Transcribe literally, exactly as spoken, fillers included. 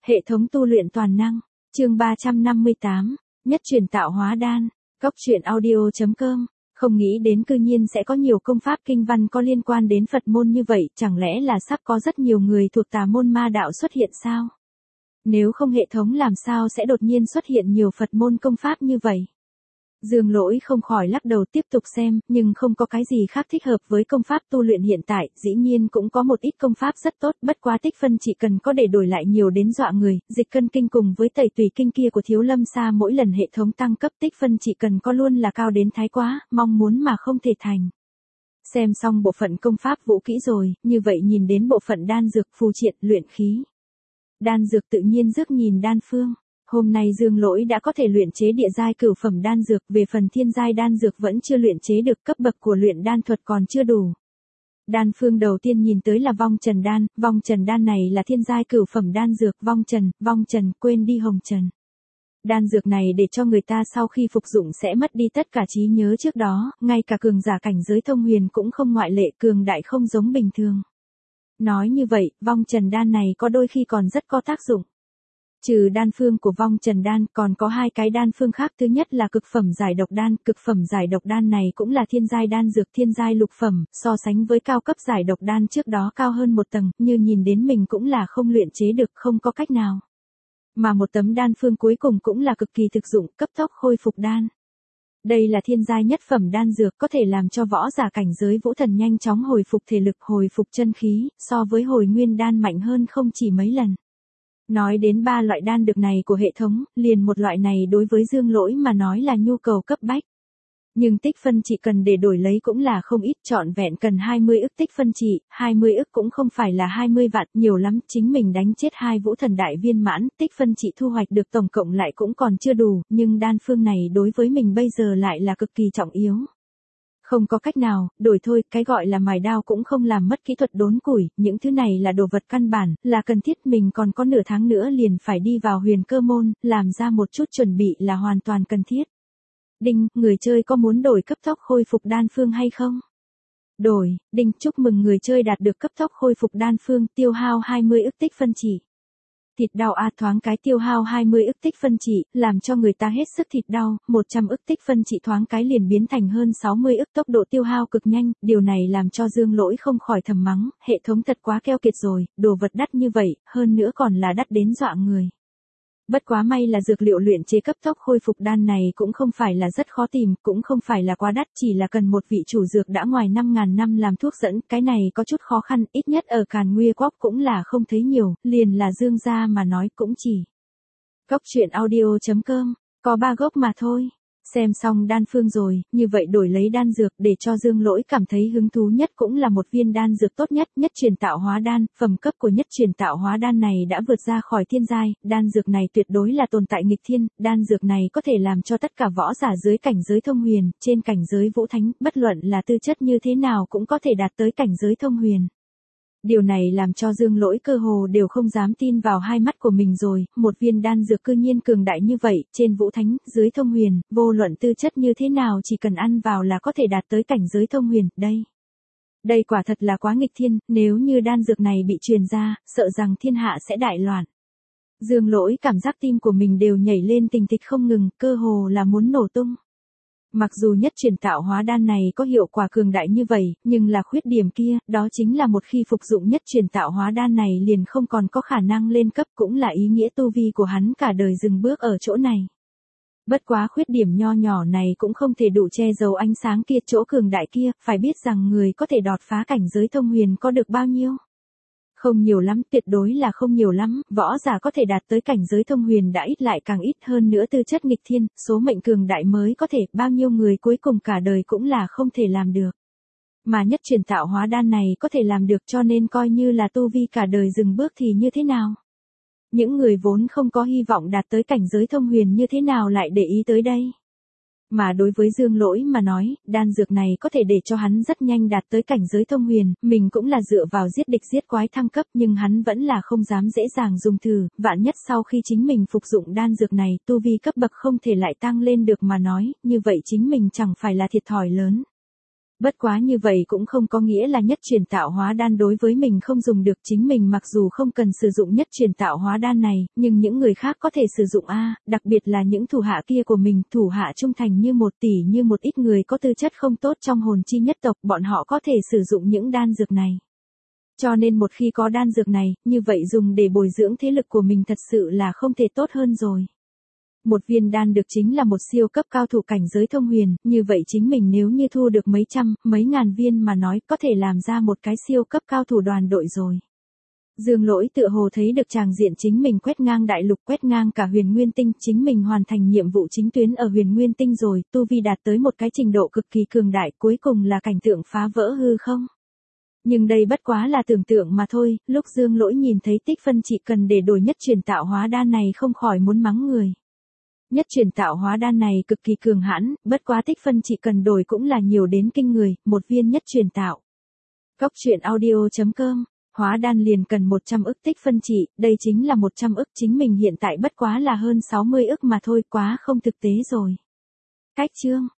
Hệ thống tu luyện toàn năng, chương ba trăm năm mươi tám, nhất truyền tạo hóa đan, cốc truyện audio chấm com. Không nghĩ đến cư nhiên sẽ có nhiều công pháp kinh văn có liên quan đến Phật môn như vậy, chẳng lẽ là sắp có rất nhiều người thuộc tà môn ma đạo xuất hiện sao? Nếu không hệ thống làm sao sẽ đột nhiên xuất hiện nhiều Phật môn công pháp như vậy? Dương Lỗi không khỏi lắc đầu tiếp tục xem, nhưng không có cái gì khác thích hợp với công pháp tu luyện hiện tại, dĩ nhiên cũng có một ít công pháp rất tốt, bất quá tích phân chỉ cần có để đổi lại nhiều đến dọa người, dịch cân kinh cùng với tẩy tùy kinh kia của Thiếu Lâm Sa mỗi lần hệ thống tăng cấp tích phân chỉ cần có luôn là cao đến thái quá, mong muốn mà không thể thành. Xem xong bộ phận công pháp vũ kỹ rồi, như vậy nhìn đến bộ phận đan dược phù triện luyện khí. Đan dược tự nhiên rước nhìn đan phương. Hôm nay Dương Lỗi đã có thể luyện chế địa giai cửu phẩm đan dược, về phần thiên giai đan dược vẫn chưa luyện chế được, cấp bậc của luyện đan thuật còn chưa đủ. Đan phương đầu tiên nhìn tới là vong trần đan, vong trần đan này là thiên giai cửu phẩm đan dược, vong trần, vong trần, quên đi hồng trần. Đan dược này để cho người ta sau khi phục dụng sẽ mất đi tất cả trí nhớ trước đó, ngay cả cường giả cảnh giới thông huyền cũng không ngoại lệ, cường đại không giống bình thường. Nói như vậy, vong trần đan này có đôi khi còn rất có tác dụng. Trừ đan phương của vong trần đan, còn có hai cái đan phương khác, thứ nhất là cực phẩm giải độc đan, cực phẩm giải độc đan này cũng là thiên giai đan dược, thiên giai lục phẩm, so sánh với cao cấp giải độc đan trước đó cao hơn một tầng, như nhìn đến mình cũng là không luyện chế được, không có cách nào. Mà một tấm đan phương cuối cùng cũng là cực kỳ thực dụng, cấp tốc khôi phục đan. Đây là thiên giai nhất phẩm đan dược, có thể làm cho võ giả cảnh giới vũ thần nhanh chóng hồi phục thể lực, hồi phục chân khí, so với hồi nguyên đan mạnh hơn không chỉ mấy lần. Nói đến ba loại đan dược này của hệ thống, liền một loại này đối với Dương Lỗi mà nói là nhu cầu cấp bách. Nhưng tích phân chỉ cần để đổi lấy cũng là không ít, trọn vẹn cần hai mươi ức tích phân chỉ, hai mươi ức cũng không phải là hai mươi vạn, nhiều lắm, chính mình đánh chết hai vũ thần đại viên mãn, tích phân chỉ thu hoạch được tổng cộng lại cũng còn chưa đủ, nhưng đan phương này đối với mình bây giờ lại là cực kỳ trọng yếu. Không có cách nào, đổi thôi, cái gọi là mài đao cũng không làm mất kỹ thuật đốn củi, những thứ này là đồ vật căn bản, là cần thiết, mình còn có nửa tháng nữa liền phải đi vào huyền cơ môn, làm ra một chút chuẩn bị là hoàn toàn cần thiết. Đinh, người chơi có muốn đổi cấp tốc khôi phục đan phương hay không? Đổi, đinh, chúc mừng người chơi đạt được cấp tốc khôi phục đan phương, tiêu hao hai mươi ức tích phân chỉ. Thịt đau a, thoáng cái tiêu hao hai mươi ức tích phân chỉ, làm cho người ta hết sức thịt đau, một trăm ức tích phân chỉ thoáng cái liền biến thành hơn sáu mươi ức, tốc độ tiêu hao cực nhanh, điều này làm cho Dương Lỗi không khỏi thầm mắng, hệ thống thật quá keo kiệt rồi, đồ vật đắt như vậy, hơn nữa còn là đắt đến dọa người. Bất quá may là dược liệu luyện chế cấp tốc khôi phục đan này cũng không phải là rất khó tìm, cũng không phải là quá đắt, chỉ là cần một vị chủ dược đã ngoài năm ngàn năm làm thuốc dẫn, cái này có chút khó khăn, ít nhất ở Càn Nguyên Quốc cũng là không thấy nhiều, liền là Dương gia mà nói cũng chỉ. Cốc truyện audio chấm com, có ba gốc mà thôi. Xem xong đan phương rồi, như vậy đổi lấy đan dược để cho Dương Lỗi cảm thấy hứng thú nhất cũng là một viên đan dược tốt nhất, nhất truyền tạo hóa đan, phẩm cấp của nhất truyền tạo hóa đan này đã vượt ra khỏi thiên giai, đan dược này tuyệt đối là tồn tại nghịch thiên, đan dược này có thể làm cho tất cả võ giả dưới cảnh giới thông huyền, trên cảnh giới vũ thánh, bất luận là tư chất như thế nào cũng có thể đạt tới cảnh giới thông huyền. Điều này làm cho Dương Lỗi cơ hồ đều không dám tin vào hai mắt của mình rồi, một viên đan dược cư nhiên cường đại như vậy, trên vũ thánh, dưới thông huyền, vô luận tư chất như thế nào chỉ cần ăn vào là có thể đạt tới cảnh giới thông huyền, đây. Đây quả thật là quá nghịch thiên, nếu như đan dược này bị truyền ra, sợ rằng thiên hạ sẽ đại loạn. Dương Lỗi cảm giác tim của mình đều nhảy lên tình thịch không ngừng, cơ hồ là muốn nổ tung. Mặc dù nhất truyền tạo hóa đan này có hiệu quả cường đại như vậy, nhưng là khuyết điểm kia, đó chính là một khi phục dụng nhất truyền tạo hóa đan này liền không còn có khả năng lên cấp, cũng là ý nghĩa tu vi của hắn cả đời dừng bước ở chỗ này. Bất quá khuyết điểm nho nhỏ này cũng không thể đủ che giấu ánh sáng kia, chỗ cường đại kia, phải biết rằng người có thể đột phá cảnh giới thông huyền có được bao nhiêu. Không nhiều lắm, tuyệt đối là không nhiều lắm, võ giả có thể đạt tới cảnh giới thông huyền đã ít lại càng ít, hơn nữa tư chất nghịch thiên, số mệnh cường đại mới có thể, bao nhiêu người cuối cùng cả đời cũng là không thể làm được. Mà nhất truyền tạo hóa đan này có thể làm được, cho nên coi như là tu vi cả đời dừng bước thì như thế nào? Những người vốn không có hy vọng đạt tới cảnh giới thông huyền như thế nào lại để ý tới đây? Mà đối với Dương Lỗi mà nói, đan dược này có thể để cho hắn rất nhanh đạt tới cảnh giới thông huyền, mình cũng là dựa vào giết địch giết quái thăng cấp, nhưng hắn vẫn là không dám dễ dàng dùng thử, vạn nhất sau khi chính mình phục dụng đan dược này, tu vi cấp bậc không thể lại tăng lên được mà nói, như vậy chính mình chẳng phải là thiệt thòi lớn. Bất quá như vậy cũng không có nghĩa là nhất truyền tạo hóa đan đối với mình không dùng được, chính mình mặc dù không cần sử dụng nhất truyền tạo hóa đan này, nhưng những người khác có thể sử dụng a, đặc biệt là những thủ hạ kia của mình, thủ hạ trung thành như một tỷ như một ít người có tư chất không tốt trong hồn chi nhất tộc, bọn họ có thể sử dụng những đan dược này. Cho nên một khi có đan dược này, như vậy dùng để bồi dưỡng thế lực của mình thật sự là không thể tốt hơn rồi. Một viên đan được chính là một siêu cấp cao thủ cảnh giới thông huyền, như vậy chính mình nếu như thu được mấy trăm, mấy ngàn viên mà nói có thể làm ra một cái siêu cấp cao thủ đoàn đội rồi. Dương Lỗi tựa hồ thấy được tràng diện chính mình quét ngang đại lục, quét ngang cả huyền nguyên tinh, chính mình hoàn thành nhiệm vụ chính tuyến ở huyền nguyên tinh rồi, tu vi đạt tới một cái trình độ cực kỳ cường đại, cuối cùng là cảnh tượng phá vỡ hư không. Nhưng đây bất quá là tưởng tượng mà thôi, lúc Dương Lỗi nhìn thấy tích phân chỉ cần để đổi nhất truyền tạo hóa đan này không khỏi muốn mắng người. Nhất truyền tạo hóa đan này cực kỳ cường hãn, bất quá tích phân chỉ cần đổi cũng là nhiều đến kinh người, một viên nhất truyền tạo. Cốc truyện audio chấm com, hóa đan liền cần một trăm ức tích phân chỉ, đây chính là một trăm ức, chính mình hiện tại bất quá là hơn sáu mươi ức mà thôi, quá không thực tế rồi. Cách chương